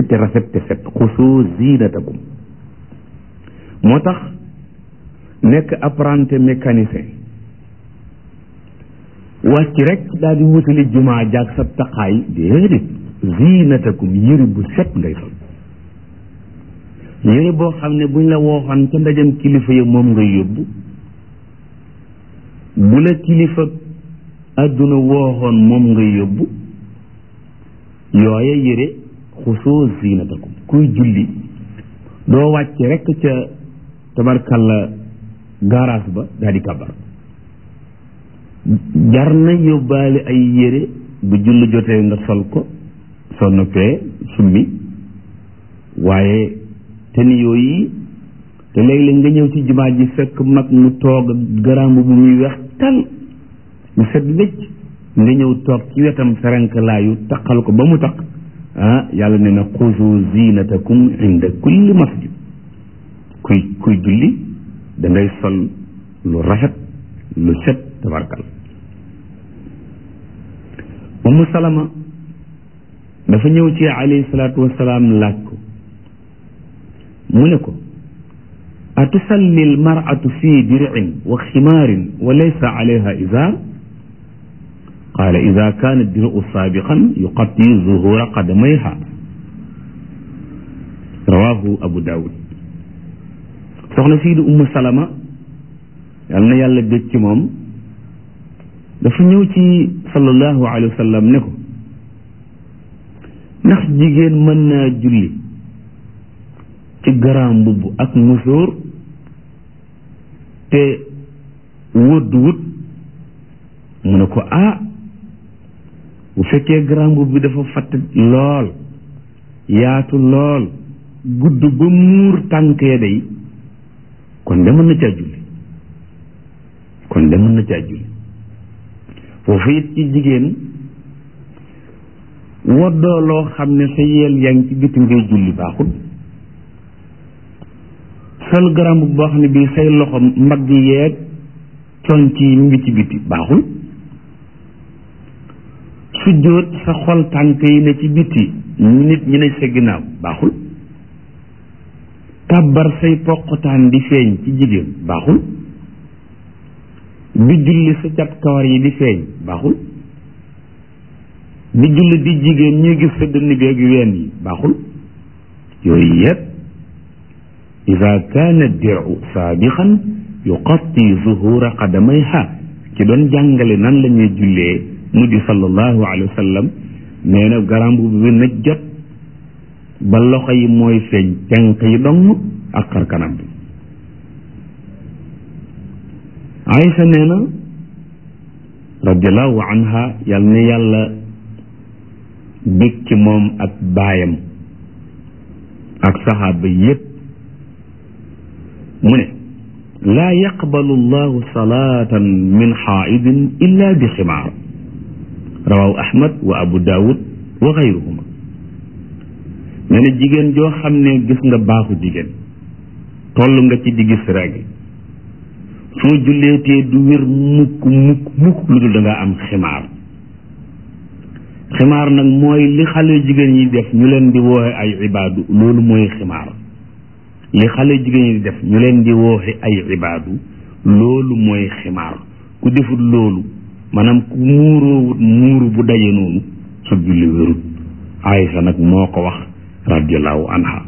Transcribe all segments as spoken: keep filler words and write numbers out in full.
jekk te rafet te set xusu zinatakum moo tax nekk apprenti mécanicien wàcc rek daal di wutali jumaa jaag sa taqaay déedéet zinatakum yëri bu set ngay sol yëri boo xam ne buñ la wooxoon ca ndajam kilifa yi moom ngay yóbbu bu la kilifa àdduna wooxoon moom ngay yóbbu yooye yëre xusoo zinatakum kuy julli doo wàcc rek ca tabarkalla garage ba daal di kabar jar na yóbbaale ay yére bu julli jotee nga sol ko soo noppee summi waaye te ni yooyu te léeg-léeg nga ñëw ci jumaa ji fekk mag mu toog garamb bu muy weex tal mu set wécc nga ñëw toog ci wetam ferenklaayu taqal ko ba mu taq ah yàlla ne na xuzu zinatakum inda kulli masjid kuy kuy julli da ngay sol lu rafet lu set tabarkal Umu Salama dafa ñëw ci alayhi salaatu wasalaam laaj ko mu ne ko atusalli almar'atu fi dir'in wa ximaarin wa laysa alayha izaar qaala ida kaana dir'u saabiqan yuqatti zuhura qadamayha rawahu abu daawud soxna sii di Umu Salama yal na yàlla bég ci moom dafa ñëw ci sallallahu alayhi wa sallam ne ko ndax jigéen mën naa julli ci garaam mbubb ak musóor te wëdd wut mu ne ko ah bu fekkee garaam mbubb bi dafa fatt lool yaatu lool gudd ba muur tànkee day kon de mën na caa julli kon de mën na caa julli foofu it ci jigéen woddoo loo xam ne sa yeel yaa ngi ci biti ngay julli baaxul sol garam bu boo xam ne bii say loxo mbagg yeeg conc yi mu ngi ci biti baaxul sujjóot sa xol tànk yi ne ci biti nit ñi ne sa ginnaaw baaxul kàbbar say poqotaan di feeñ ci jigéen baaxul bi julli sa cat kawar yi di feeñ baaxul bi julli di jigéen ñuy gis sa dënn bi ak ween yi baaxul yooyu yépp ida kaana diru saabixan yuqatti zuhura qadamayha ci doon jàngale nan la ñuy jullee mu di sallallahu alayhi wa sallam nee na garambu bi na jot ba loxo yi mooy feeñ tenk yi dong ak xarkanam bi Aïcha nee na radiallahu anha yal na yàlla bég ci moom ak baayam ak saxaaba yépp mu ne laa yaqbalu llahu salaatan min xaaidin illa bi ximaar rawahu ahmad wa abu daawud wa xayruhuma nee na jigéen joo xam ne gis nga baaxu jigéen toll nga ci di gis rek soo julleetee du wér mukk mukk mukk lu dul da nga am ximaar ximaar nag mooy li xale jigéen yi def ñu leen di wooxe ay ibaadu loolu mooy ximaar li xale jigéen yi di def ñu leen di wooxe ay ibaadu loolu mooy ximaar ku defut loolu maanaam ku muuroowut muuru bu daje noonu sa julli wérut Aïcha nag moo ko wax radiallahu anha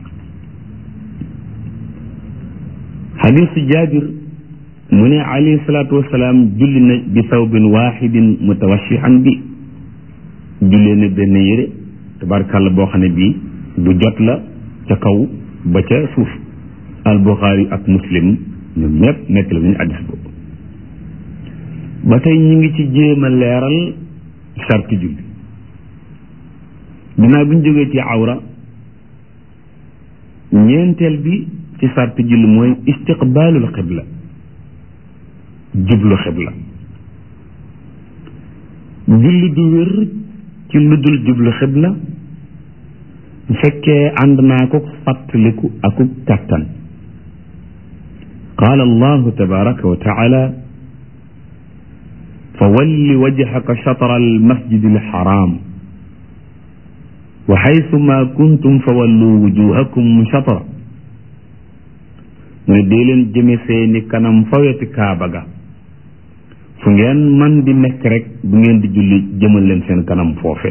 xadiisu Jaabir mu ne alayhi salaatu wasalaam julli na bi sawbin waaxidin mutawashihan bi jullee na benn yére tabarkàlla boo xam ne bii bu jot la ca kaw ba ca suuf al Buxaari ak Muslim ñoom ñëpp nekk la ñu addis boobu ba tey ñu ngi ci jéem a leeral sarti julli dinaa bi ñu jógee ci awra ñeenteel bi ci sarti julli mooy istiqbaalul xibla jublu xibla julli du wér ci lu dul jublu xibla bu fekkee ànd naa ko fàttaliku akuk kàttan qaala allahu tabaraka wa taala fa walli wajhaka shatra almasjid alxaram wa haythu ma kuntum fa wallu wujuhakum shatra mu ne dee leen jëme seeni kanam fa weti kaaba ga fu ngeen man di nekk rek bu ngeen di julli jëmal leen seen kanam foofe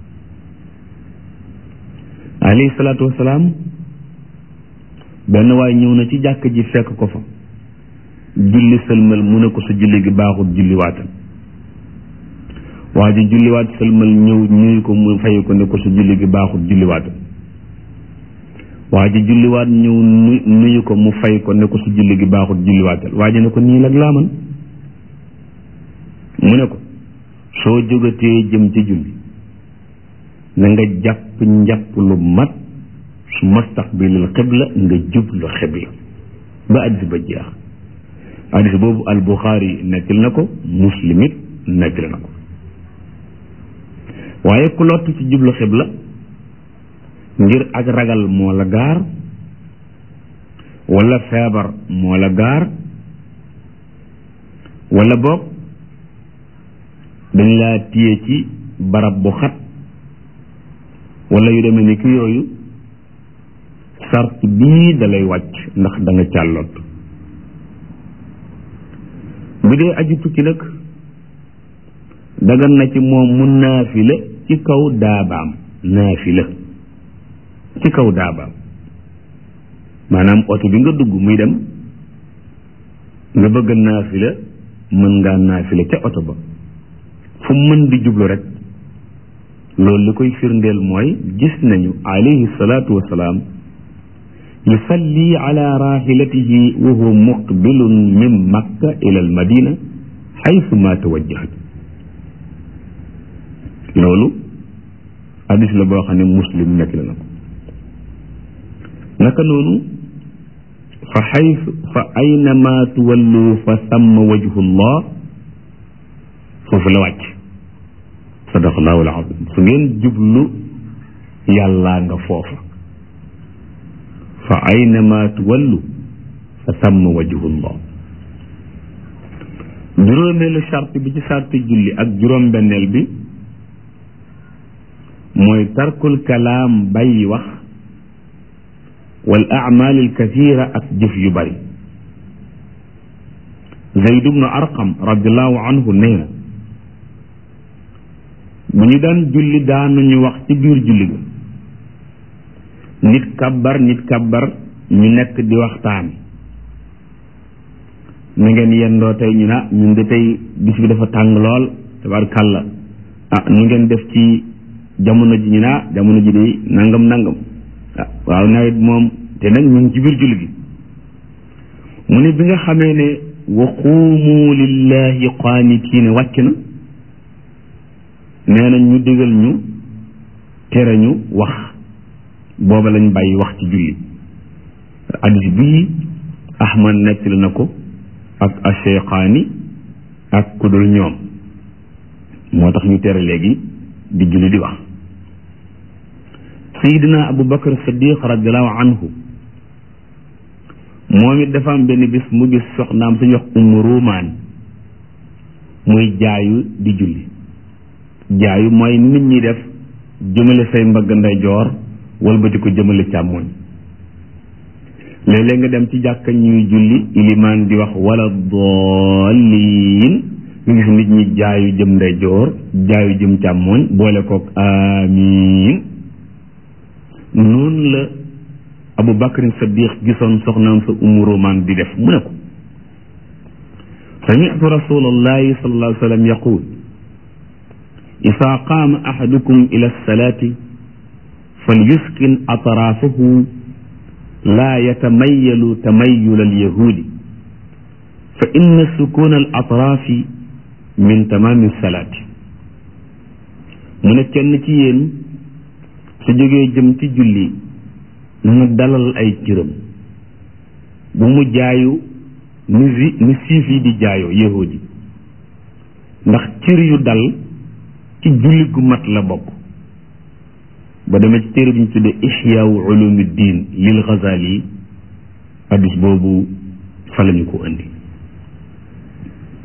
alayhi salaatu wasalaam benn waay ñëw na ci jàkk ji fekk ko fa julli sëlmal mu ne ko sa julli gi baaxul julliwaatal waa ji julliwaat sëlmal ñëw ñuy ko mu fay ko ne ko sa julli gi baaxul julliwaatal waa ji julliwaat ñëw nuyu ko mu fay ko ne ko sa julli gi baaxul julliwaatal waa ji ne ko nii lag laa man mu ne ko soo jógatee jëm ci julli na nga jàpp njàpp lu mat su mustaqbilil xibla nga jublu xibla ba addis ba jeex addis boobu al Buxaari nettali na ko Muslim it nettali na ko waaye ku lott ci jublu xibla ngir ak ragal moo la gaar wala feebar moo la gaar wala boog dañ laa téye ci barab bu xat wala yu demee ni ki yooyu sart bii dalay wàcc ndax da nga càllot bu dee aju tukki nag dagan na ci moom mu naafila ci kaw daabaam naafila ci kaw daabaam maanaam oto bi nga dugg muy dem nga bëgg naafila mën ngaa naafila ca oto ba fu mën di jublu rek loolu li koy firndeel mooy gis nañu alayhi salaatu wasalaam yusalli ala rahilatihi wa huwa muqbilun min makka ila al madina xaytu ma tawajjahat loolu hadis la boo xam ne muslim nekk la na ko naka noonu fa xaytu fa aynama tuwallu fa samma wajhullah foofu la wàcc sadaqallahu al-azim su ngeen jublu yàllaa nga foofa fa aynama tuwallu fa samma wajhullah juróomeelu charte bi ci charte julli ak juróom benneel bi mooy tarkul kalaam bàyyi wax wal a'maal al kathira ak jëf yu bari Zayd ibn Arqam radiallahu anhu nee na bu ñu daan julli daanuñu wax ci biir julli ga nit kabbar nit kabbar ñu nekk di waxtaan na ngeen yendoo tey ñu na ñun de tey bis bi dafa tàng lool tabarkàlla ah nu ngeen def ci jamono ji ñu naa jamono ji de nangam nangam ah waaw nawet moom te nag ñu ngi ci biir julli gi mu ne bi nga xamee ne wa quumu lillahi qaanitiina wàcc na nee na ñu digal ñu tere ñu wax booba lañ bàyyi wax ci julli hadis bii Ahmad nettali na ko ak Ash-Shaykhaani ak ku dul ñoom moo tax ñu tere léegi di julli di wax Sayyidina Abu Bakar Siddiq radiallahu anhu moom it dafa am benn bis mu gis soxnaam suñu wax Umm Ruumaan muy jaayu di julli jaayu mooy nit ñi def jëmale say mbagg ndeyjoor walbati ko jëmale càmmoñ léeg-léeg nga dem ci jàkka ñuy julli ilimaan di wax wala daalliin nga gis nit ñi jaayu jëm ndeyjoor jaayu jëm càmmoñ boole kook amiin noonu la Abu Bakrin Siddiq gisoon soxnaam sa Umm Ruumaan di def mu ne ko sami'tu rasulallahi sallallahu alayhi wa sallam yaqul isaa qaama ahadukum ila salaati falyuskin atraafahu laa yatamayyalu tamayyula alyahuudi fa inna sukuuna al atraafi min tamaami salaati mu ne kenn ci yéen su jógee jëm ci julli na dalal ay cëram bu mu jaayu ni si ni siif yi di jaayoo yahuudi ndax cër yu dal ci julli gu mat la bokk ba demee ci téere bi ñu tuddee Ihyaa'u Ulumuddin lil Ghazali hadis boobu fa lañu ko indi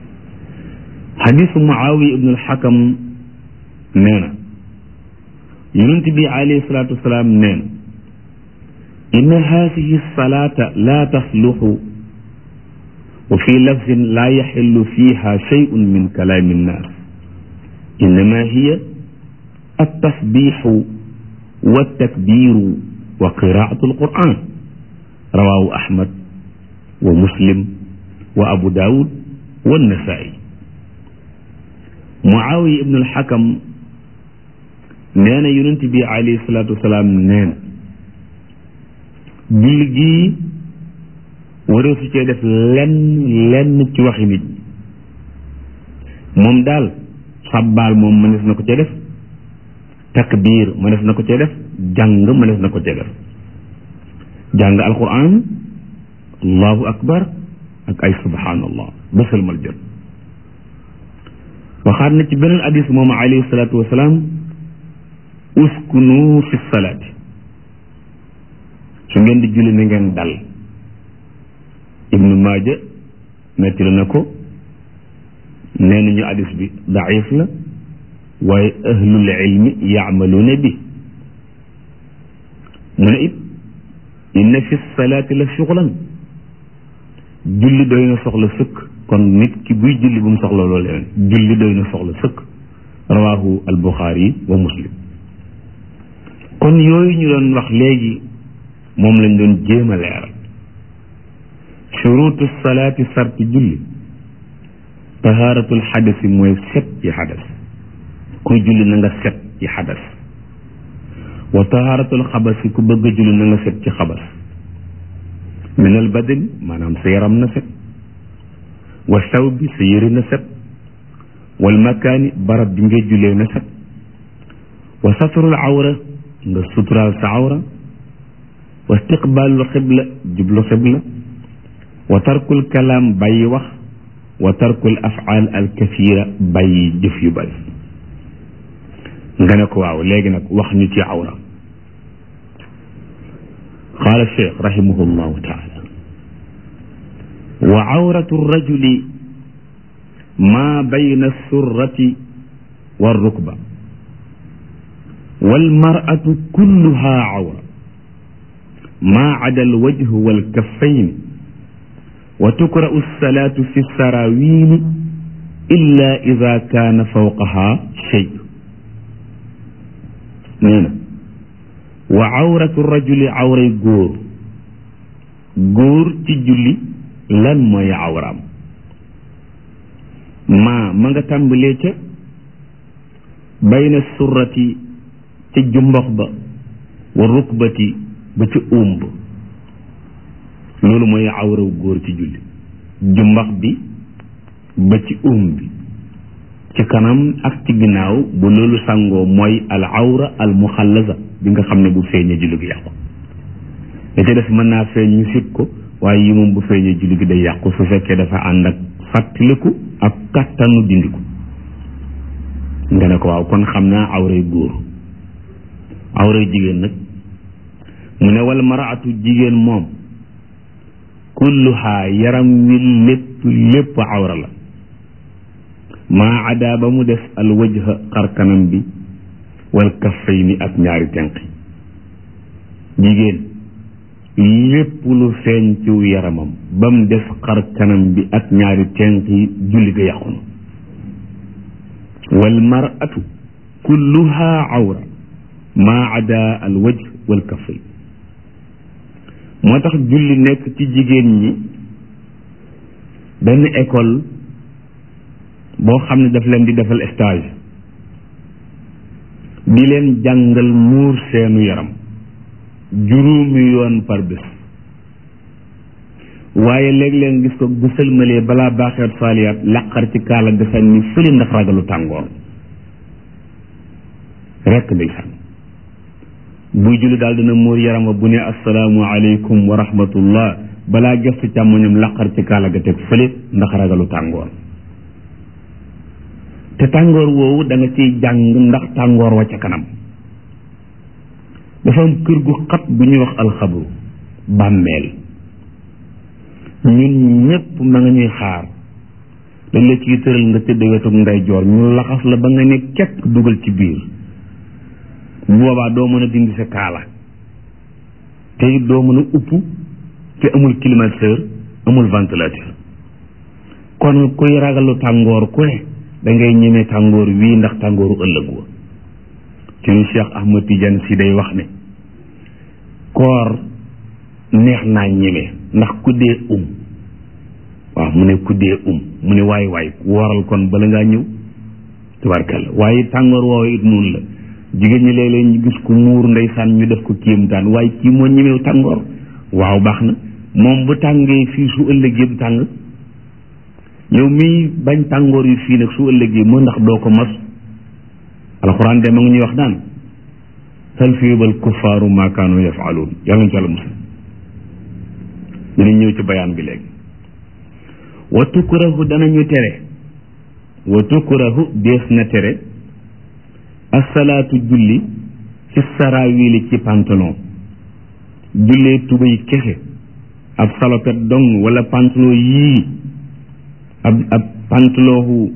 hadisu Muawiya ibn al-Hakam nee na yonent bi alayhi salaatu wasalaam neen inna haadihi salaata laa tasluxu wa fi lafzin laa yaxillu fiiha shay'un min kalaami nnaas innama hiya attasbiixu wa takbiiru wa qiraatu alquran rawaahu ahmad wa muslim wa abu daawud wa nasaa'i. muawiya ibnu alxakam nee na yonent bi alayhi salaatu wasalaam nee na julli gii waree su cee def lenn lenn ci waxi nit ñi moom daal sabbaal moom mënees na ko cee def, takbiir mënees na ko cee def, jàng mënees na ko cee def, jàng alquran allahu akbar ak ay subhanallah ba sëlmal jot. waxaat na ci beneen hadis moom alayhi salaatu wasalaam uskunu fi salaati, su ngeen di julli na ngeen dal. ibnu maaja nettali na ko, nee nañu hadis bi daif la waaye ahlul ilmi yaamaluuna bi. mu ne it inna fi salaati la shughlan, julli doy na soxla sëkk. kon nit ki buy julli bu mu soxla loolu leneen, julli doy na soxla sëkk. rawaahu al-Buxaari wa Muslim. kon yooyu ñu doon wax léegi moom lañ doon jéem a leeral. shuruutu salaati sarti julli, tahaaratul xadasi mooy set ci xadas, kuy julli na nga set ci xadas. wa tahaaratul xabasi ku bëgg a julli na nga set ci xabas. minal badani maanaam sa yaram na set. wa sawbi sa yëre na set. wal makaani barab bi ngay jullee na set. wa satrul awra nga suturaal sa awra. wa istiqbaalul xibla jublu xibla. wa tarkul kalaam bàyyi wax. wa tarkul afaal al kathira bàyyi jëf yu bari. nga ne ko waaw léegi nag wax ñu ci awra. qaala cheikh rahimahu llahu taala wa awratu rajuli ma bayna surrati wa rukba wal mar'atu kulluha awra ma ada al wajhu wal kaffayni wa tukra'u salaatu fi saraawili illa ida kaana fawqaha shay. nee na wa awratu rajuli awray góor góor ci julli lan mooy awraam. maa ma nga tàmbalee ca bayna surrati ca jumbox ba wa rukbati ba ca umb, loolu mooy awraw góor ci julli. jumbax bi ba ci um bi, ci kanam ak ci ginnaaw bu loolu sangoo mooy al awra al muxallaza bi nga xam ne bu feeñee julli gi yàqu. da ca def mën naa feeñ ñu sit ko, waaye yi moom bu feeñee julli gi day yàqu su fekkee dafa ànd ak fàttaliku ak kattanu dindiku. nga ne ko waaw kon xam naa awray góor. awray jigéen nag mu ne wal maraatu jigéen moom kulluha yaram wi lépp lépp awra la. maa ada ba mu def al wajha xar kanam bi wal kaffayni ak ñaari tenq. jigéen lépp lu feeñ ci yaramam ba mu def xar kanam bi ak ñaari tenq yi julli ga yàqu na. wal mar'atu kulluha awra maa ada al wajh wal kaffay. moo tax julli nekk ci jigéen ñi benn école boo xam ne daf leen di defal stage, di leen jàngal muur seenu yaram juróomi yoon par bés. waaye léeg-léeg gis ko bu sëlmalee balaa baaxeet saaliyaat laqar ci kaala ga sànni fële ndax ragalu tàngoor rekk ndeysaan. buy julli daal dina muur yaram wa bu ne assalaamu aleykum wa rahmatullah balaa gëstu càmmoñam laqar ci kaala ga teg fële ndax ragalu tàngoor. te tàngoor woowu da nga ciy jàng ndax tàngoor wa ca kanam. dafa am kër gu xat bu ñuy wax alxabru bàmmeel. ñun ñépp ma nga ñuy xaar, dañ la ciy tëral nga tëdd wetu ndeyjoor ñu laxas la ba nga ne kekk dugal ci biir bu boobaa doo mën a dindi sa kaala te it doo mën a upp te amul climatiseur amul ventilateur kon kuy ragalu tàngoor ku ne da ngay ñemee tàngoor wii ndax tàngooru ëllëg wa ci ni Cheikh Ahmad Tidiane si day wax ne koor neex naa ñeme ndax ku dee um waaw mu ne ku dee um mu ne waay waay wooral kon bala ngaa ñëw tubarkalla waaye tàngoor woowu it noonu la jigéen ñi léeg-léeg ñu gis ko muur ndeysaan ñu def ko kéemtaan waaye kii moo ñemew tàngoor waaw baax na moom bu tàngee fii su ëllëgee du tàng yow mii bañ tàngoor yu fii nag su ëllëgee moo ndax doo ko mos alxuraan de ma ngi ñuy wax naan hal yusibal kuffaaru maa kaanu yafaaluun yàlla ñu ci yàlla musal dinañ ñëw ci bayaan bi léegi wa tukrahu danañu tere wa tukrahu dees na tere asalaatu julli ci saraawili ci pantalon jullee tubay kese ab salopet dong wala pantalon yii ab ab pantalon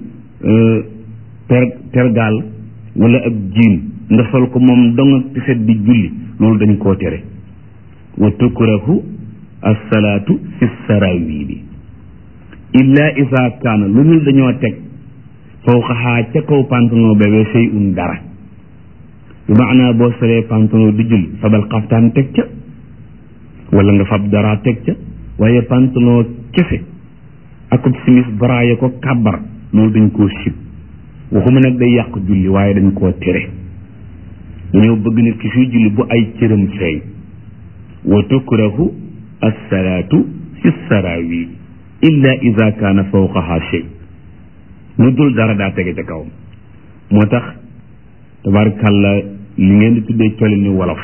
ter tergaal wala ab jiin nga sol ko moom dong ak tiset di julli loolu dañ koo tere wa tukrahu asalaatu fi saraawili illa isa kaana lu dul dañoo teg fawqahaa ca kaw pantalon bébé sey un dara bi maanaa boo solee pantalon di julli fabal xaftaan teg ca wala nga fab dara teg ca waaye pantalon kese akub simis baraaye ko kàbbar loolu dañ koo sib waxuma nag day yàq julli waaye dañ koo tere dañoo bëgg nit ki suy julli bu ay cëram feeñ wa tukrahu assalaatu fi saraawil illa ida kaana fawqaha shay lu dul dara daa tege ca kawam moo tax tabarakàlla li ngeen di tuddee coli ni wolof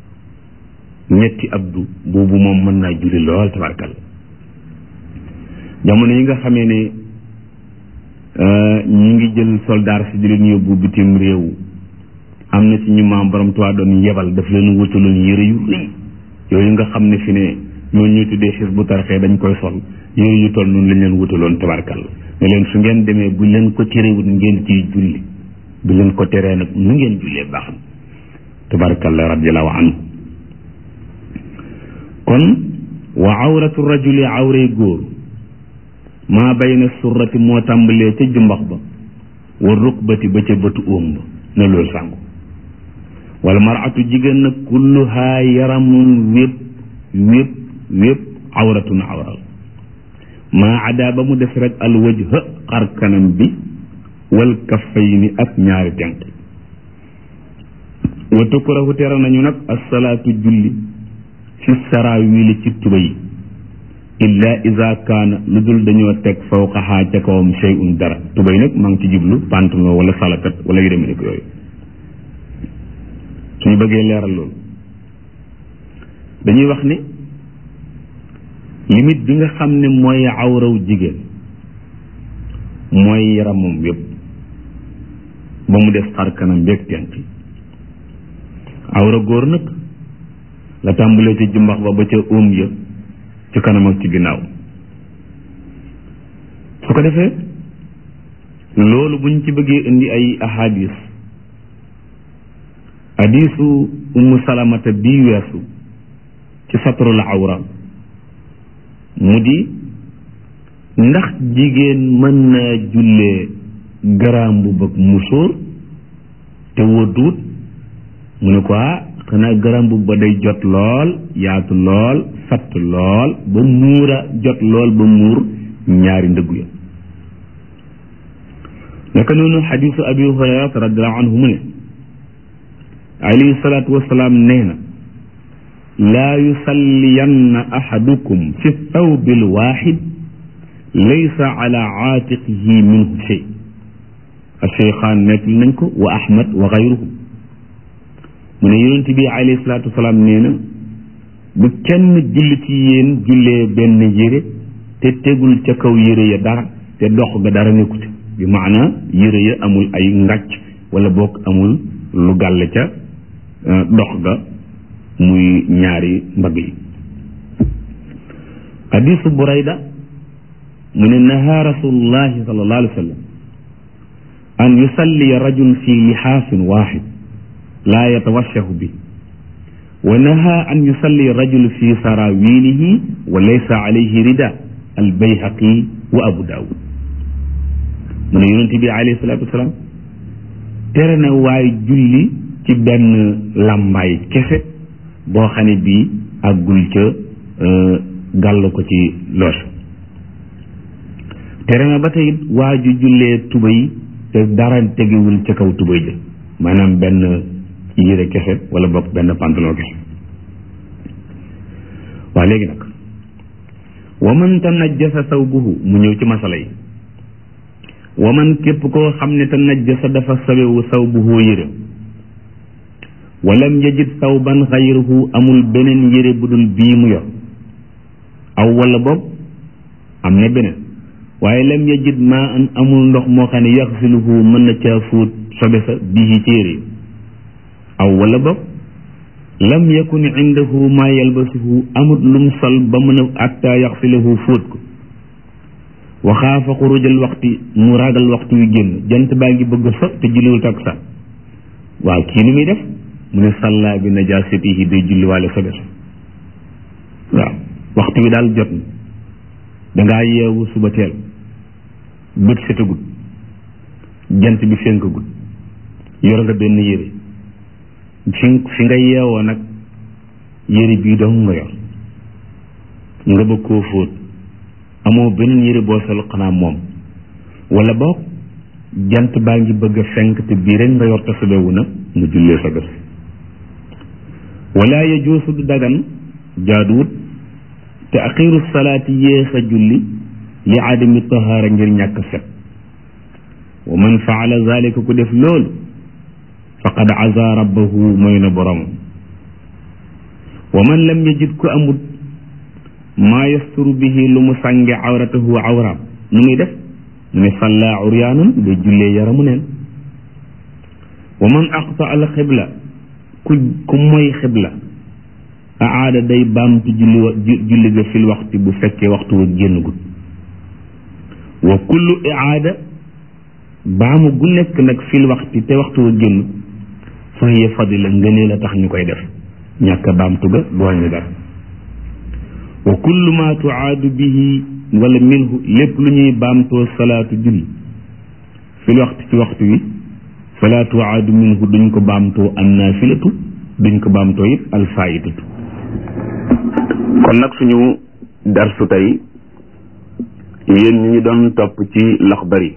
ñetti abdu boobu moom mën naa julli lool tabarakàlla jamono yi nga xamee ne ñu ngi jël soldaar si di leen yóbbu bitim réew am na ci ñu maam borom tuwaa doon yebal daf leen wutaloon yëre yu rëy yooyu nga xam ne fi ne ñooñu ñuy tuddee xis bu tarxee dañ koy sol yëre yu toll noonu lañ leen wutaloon tabarakàlla ne leen su ngeen demee bu leen ko terewut ngeen ciy julli bu leen ko teree nag nu ngeen jullee baax na tabarakàlla radiallahu anhu kon wa awratu rajuli awray góor maa bayna surrati moo tàmbalee ca jumbax ba wa rukbati ba ca bëtu óom ba ne loolu sàngu wala maratu jigéen nag kulluhaa yaramun wépp wépp wépp awratun awral maa ada ba mu des rek al wajha xar kanam bi wal kaffayni ak ñaari tenq wa tukrahu tere nañu nag assalaatu julli fi saraawili ci tuba yi illa ida kaana lu dul dañoo teg fawqahaa ca kawam shay'un dara tuba yi nag maa ngi ci jublu pantalon wala salakat wala yu demee nekk yooyu suñu bëggee leeral loolu dañuy wax ne limite bi nga xam ne mooy awraw jigéen mooy yaramam yépp ba mu def xar kanam beeg tenk awra góor nag la tàmbalee ci jumbax ba ba ca óom ya ci kanam ak ci ginnaaw su ko defee loolu buñ ci bëggee indi ay ahadis hadisu ummu salamata bii weesu ci satrul awra mu di ndax jigéen mën naa jullee garambu bëgg musóor te wóotuwut mu ne ko xanaa garambu ba day jot lool yaatu lool fatt lool ba muura jot lool ba muur ñaari ndëggu ya naka noonu xadisu abi hurayrata radiallahu anhu mu ne alayhi salaatu wasalaam nee na laa yusalliyanna ahadukum fi thawbi alwaxid laysa ala aatiqihi minhu shay acheykhaan nekk nañ ko wa ahmad wa gayruhum mu ne yonent bi alayhi salaatu wasalaam nee na bu kenn julli ci yéen jullee benn yére te tegul ca kaw yére ya dara te dox ga dara nekku ca bi maana yére ya amul ay ngàcc wala boog amul lu gàll ca dox ga muy ñaari mbagg yi hadisu burayda mu ne naha rasulullahi sallallahu alayhi wa sallam an yusalliya rajul fi lihaafin waxid laa yatawashahu bi wa naha an yusalli rajulu fi sarawilihi wa laysa alayhi rida al bayhaqi wa abu daawud mu ne yonent bi alayhi salaatu wasalaam tere na waaye julli ci benn làmbaay kese boo xam ne bii àggul ca gàll ko ci loos tere na ba tey waa ju jullee tubay te dara tegewul ca kaw tubay ja maanaam benn yére kese wala bokk benn pantalon kese waa léegi nag wa man tanajjasa sawbuhu mu ñëw ci masala yi wa man képp koo xam ne tanajjasa dafa sawewu sawbuhu yére walam yajid sawban xayruhu amul beneen yére bu dul bii mu yor aw wala boog am na beneen waaye lam yajid maa an amul ndox moo xam ne yaxsiluhu mën na caa fóot sobe sa bii ci yére yi aw wala boog lam yakun indahu maa yalbasuhu amut lum sol ba mën a atta yaxsiluhu fóot ko wa xaafa xurujal waxti mu ragal waxtu wi génn jant baa ngi bëgg fa te julliwul takkusaan waaw kii ni muy def mu ne salla bi najaasatihi day julliwaale sobe sa waaw waxtu wi daal jot na dangaa yeewu suba teel bët setagut jant bi fenkagut yor nga benn yére fi fi nga yeewoo nag yére bii dong nga yor nga bëgg koo fóot amoo beneen yére boo sol xanaa moom wala boog jant baa ngi bëgg a fenk te bii rek nga yor te sobewu na nga jullee sa bés wala yajuusu du dagan jaaduwut te axiru salaati yéex a julli li adami tahaara ngir ñàkk set wa man faala zalika ku def loolu faqad aza rabbahu mooy na borom wa man lam yajid ku amut maa yasturu bihi lu mu sànge awratahu awraam nu muy def mu ne salla uryaanan day jullee yaramu neen wa man aqta al xibla ku ku mooy xibla aada day baamtu julli wa julli ga fil waxti bu fekkee waxtu wa génn gut wa kullu iaada baamu gu nekk nag fil waxti te waxtu wa génn fa hiya fadila ngënee la tax ñu koy def ñàkk baamtu ga du wàññi dara wa kullu ma tuaadu bihi wala minhu lépp lu ñuy baamtoo salaatu julli fil waxti ci waxtu wi fala tuaadu minhu duñ ko baamtoo an naafilatu duñ ko baamtoo it alfaidatu kon nag suñu darsu tey yéen ñi ñu doon topp ci Laxdari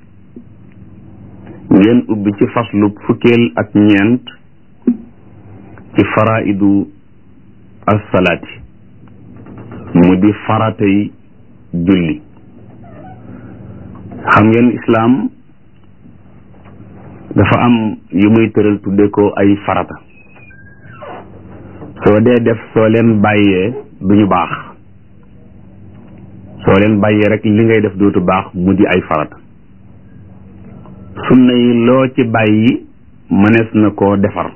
ngeen ubbi ci faslu fukkeel ak ñeent ci faraidu as-salaati mu di faratay julli xam ngeen islaam dafa am yu muy tëral tudde ko ay farata soo dee def soo leen bàyyee duñu baax soo leen bàyyee rek li ngay def dootu baax mu di ay farata sunna yi loo ci bàyyi mënees na koo defar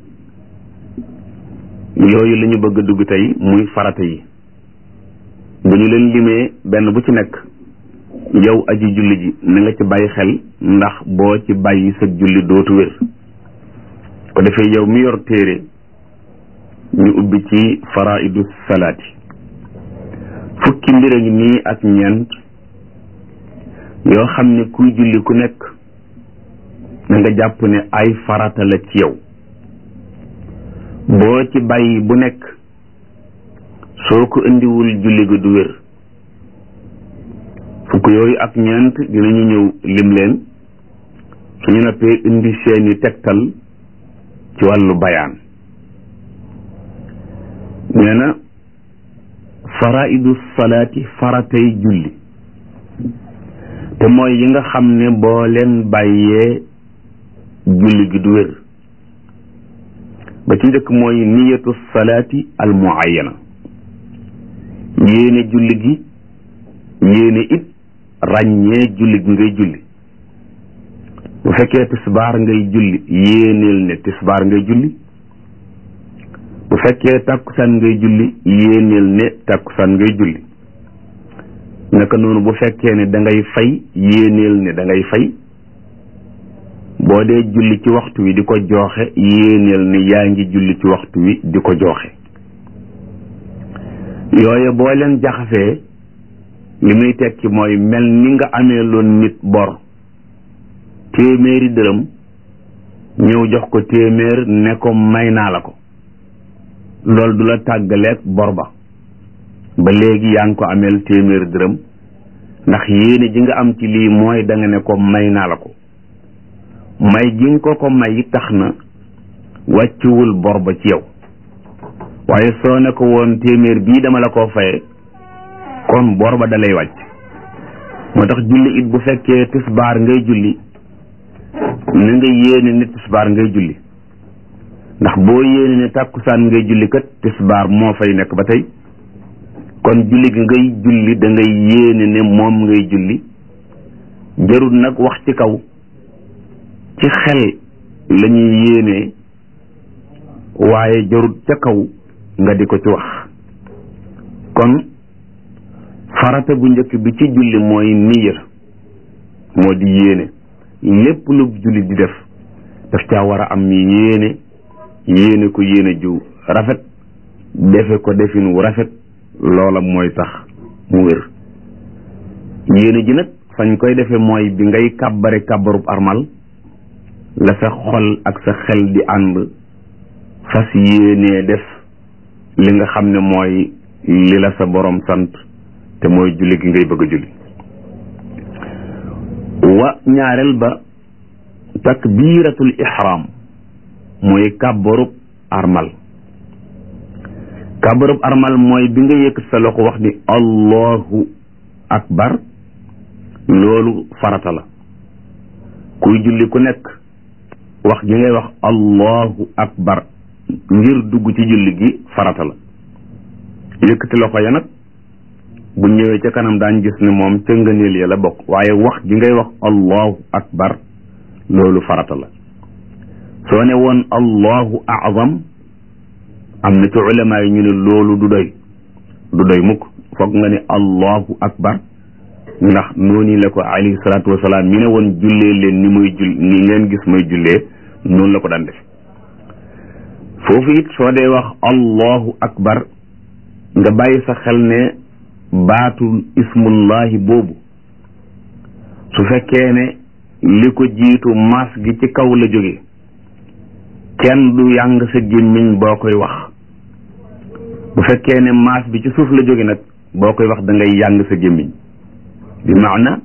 yooyu la ñu bëgg a dugg tey muy farata yi bu ñu leen limee benn bu ci nekk yow aji julli ji na nga ci bàyyi xel ndax boo ci bàyyi sa julli dootu wér ko defee yow mi yor téere ñu ubbi ci faraidu salaati fukki mbir a ngi nii ak ñeent yoo xam ne kuy julli ku nekk na nga jàpp ne ay farata la ci yow boo ci bàyyi bu nekk soo ko indiwul julli ga du wér fukk yooyu ak ñeent dinañu ñëw lim leen suñu noppee indi seeni tegtal ci wàllu bayaan nee na faraidu salaati faratay julli te mooy yi nga xam ne boo leen bàyyee julli gi du wér ba ci njëkk mooy niyatu salaati al muayyana yéene julli gi yéene it ràññee julli gi ngay julli bu fekkee tisbaar ngay julli yéeneel ne tisbaar ngay julli bu fekkee tàkkusaan ngay julli yéeneel ne tàkkusaan ngay julli naka noonu bu fekkee ne da ngay fay yéeneel ne da ngay fay boo dee julli ci waxtu wi di ko jooxe yéeneel ni yaa ngi julli ci waxtu wi di ko jooxe. yooye boo leen jaxasee li muy tekki mooy mel ni nga amee loon nit bor téeméeri dërëm ñëw jox ko téeméer ne ko may naa la ko, loolu du la tàggaleeg bor ba ba léegi yaa ngi ko ameel téeméeri dërëm, ndax yéene ji nga am ci lii mooy da nga ne ko may naa la ko. may gi nga ko ko may tax na wàccuwul bor ba ci yow, waaye soo ne ko woon téeméer bii dama la koo faye kon bor ba dalay wàcc. moo tax julli it bu fekkee tisbaar ngay julli na nga yéene ne tisbaar ngay julli, ndax boo yéene ne tàkkusaan ngay julli kat tisbaar moo fay nekk ba tey. kon julli gi ngay julli da ngay yéene ne moom ngay julli. jarul nag wax ci kaw, ci xel la ñuy yéene, waaye jarul ca kaw nga di ko ci wax. kon farata bu njëkk bi ci julli mooy niya, moo di yéene. lépp lu julli di def daf caa war a am yéene, yéene ko yéene ju rafet, defe ko defin wu rafet, loola mooy tax mu wér. yéene ji nag fañ koy defe mooy bi ngay kàbbare kàbbarub armal la sa xol ak sa xel di ànd fas yéenee def li nga xam ne mooy li la sa borom sant te mooy julli gi ngay bëgg a julli. wa ñaareel ba takbiratul ihram mooy kàbbarub armal. kàbbarub armal mooy bi nga yëkkat sa loxo wax ni allahu akbar, loolu farata la. kuy julli ku nekk wax gi ngay wax allahu akbar ngir dugg ci julli gi farata la. yëkkati loxo ya nag bu ñëwee ca kanam daañ gis ne moom ca ngëneel ya la bokk, waaye wax gi ngay wax allahu akbar loolu farata la. soo ne woon allahu azam am na ci ulama yi ñu ne loolu du doy du doy mukk, foog nga ne allahu akbar, ndax noonu la ko alayhi salaatu wasalaam ñu ne woon jullee leen ni muy jull ni ngeen gis muy jullee noonu la ko daan def. foofu it soo dee wax allahu akbar nga bàyyi sa xel ne baatul ismullahi boobu su fekkee ne li ko jiitu maas gi ci kaw la jóge kenn du yàng sa gémmiñ boo koy wax. bu fekkee ne maas bi ci suuf la jóge nag boo koy wax da ngay yàng sa gémmiñ, bi maana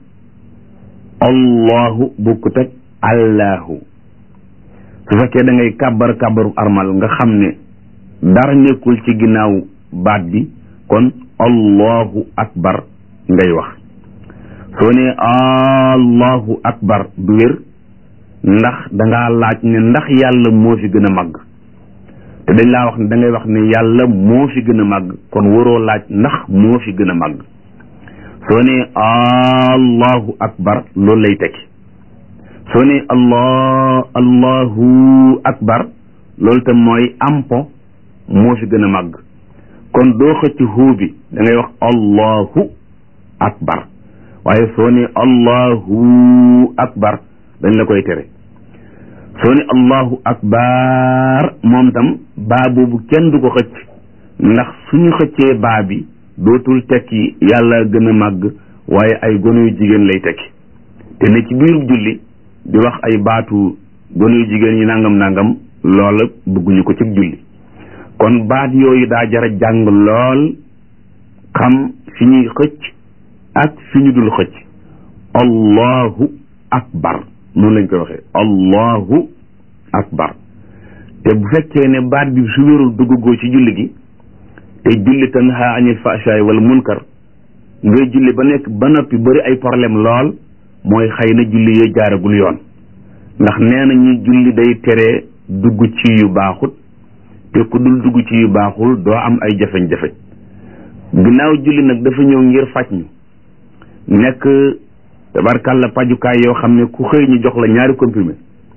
allahu bukkut ak allahu. su fekkee da ngay kàbbar kàbbaru armal nga xam ne dara nekkul ci ginnaaw baat bi kon allahu akbar ngay wax. soo ne allahu akbar du wér, ndax dangaa laaj ne ndax yàlla moo fi gën a màgg, te dañ laa wax ne da ngay wax ne yàlla moo fi gën a màgg, kon waroo laaj ndax moo fi gën a màgg. soo ne allahu akbar loolu lay tekki. soo ne allah allahu akbar loolu tam mooy ampo moo fi gën a màgg, kon doo xëcc huu bi da ngay wax allahu akbar. waaye soo ne allahu akbar dañ la koy tere. soo ne allahu akbar moom tam baa boobu kenn du ko xëcc, ndax suñu xëccee baa bi dootul tekki yàlla gën a màgg, waaye ay gone yu jigéen lay tekki. te ne ci biirub julli di wax ay baatu gone yu jigéen yi nangam nangam loola bëgguñu ko ci julli. kon baat yooyu daa jara jàng lool, xam fi ñuy xëcc ak fi ñu dul xëcc. allahu akbar noonu lañ koy waxee allahu akbar. te bu fekkee ne baat bi su wérul duggagoo ci julli gi, te julli tanha anil fahshaay wal munkar, ngay julli ba nekk ba noppi bëri ay problème lool, mooy xëy na julli yee jaaragul yoon. ndax nee na ñu julli day tere dugg ci yu baaxut, te ku dul dugg ci yu baaxul doo am ay jafeñ-jafeñ. ginnaaw julli nag dafa ñëw ngir faj ñu, nekk tabarkàlla pajukaay yoo xam ne ku xëy ñu jox la ñaari comprimé,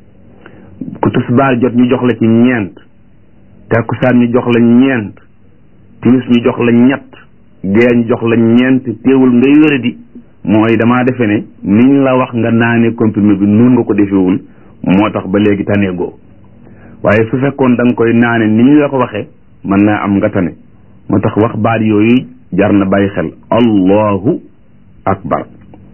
ku tisbaar jot ñu jox la ci ñeent, takkusaan ñu jox la ñeent, timis ñu jox la ñett, gee ñu jox la ñeent, teewul ngay wéradi, mooy damaa defe ne niñ la wax nga naane comprimé bi noonu nga ko defewul, moo tax ba léegi taneegoo waaye su fekkoon da nga koy naane ni ñu la ko waxee mën naa am nga tane moo tax wax baat yooyu jar na bàyyi xel allahu akbar.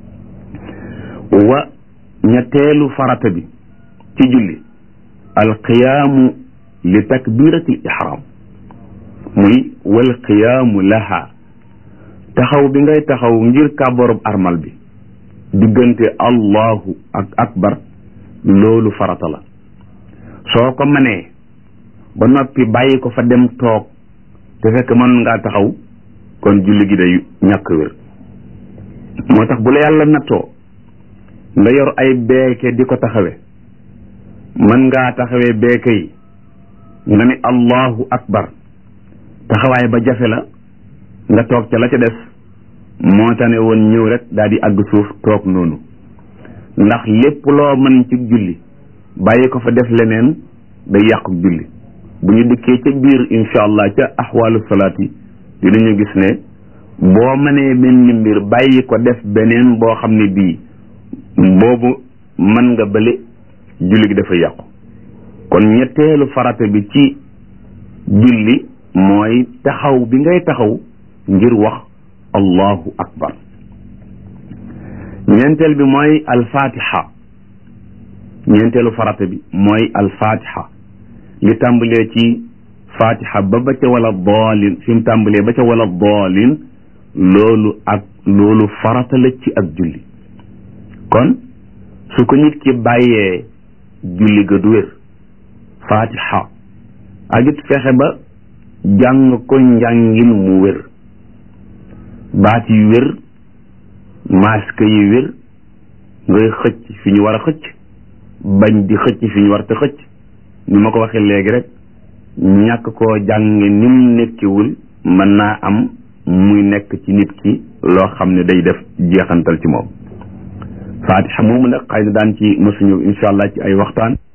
wa ñetteelu farata bi ci julli alqiyaamu li takbirati l ihram muy wal qiyaamu laha taxaw bi ngay taxaw ngir kàbbarub armal bi diggante allahu ak akbar loolu farata la soo ko mënee ba noppi bàyyi ko fa dem toog te fekk mën ngaa taxaw kon julli gi day ñàkk wér moo tax bu la yàlla nattoo nga yor ay beeke di ko taxawe mën ngaa taxawee beeke yi nga ne allahu akbar taxawaay ba jafe la nga toog ca la ca des moo tax ne woon ñëw rek daal di àgg suuf toog noonu ndax lépp loo mën ci julli bàyyi ko fa def leneen day yàqu julli bu ñu dikkee ca biir incha allah ca axwaalu salaat yi dinañu gis ne boo mënee benn mbir bàyyi ko def beneen boo xam ne bii boobu mën nga bële julli gi dafa yàqu kon ñetteelu farata bi ci julli mooy taxaw bi ngay taxaw ngir wax allahu akbar ñeenteel bi mooy alfatiha ñeenteelu farata bi mooy alfatiha li tàmbalee ci fatiha ba ba ca wala daalin fi mu tàmbalee ba ca wala daalin loolu ak loolu farata la ci ak julli kon su ko nit ki bàyyee julli ga du wér fatiha ak it fexe ba jàng ko njàngin mu wér baat yi wér masque yi wér ngay xëcc fi ñu war a xëcc bañ di xëcc fi ñu war te xëcc ni ma ko waxee léegi rek ñàkk koo jànge ni mu nekkiwul mën naa am muy nekk ci nit ki loo xam ne day def jeexantal ci moom fatiha moomu nag xëy na daan ci mësuñu insha allah ci ay waxtaan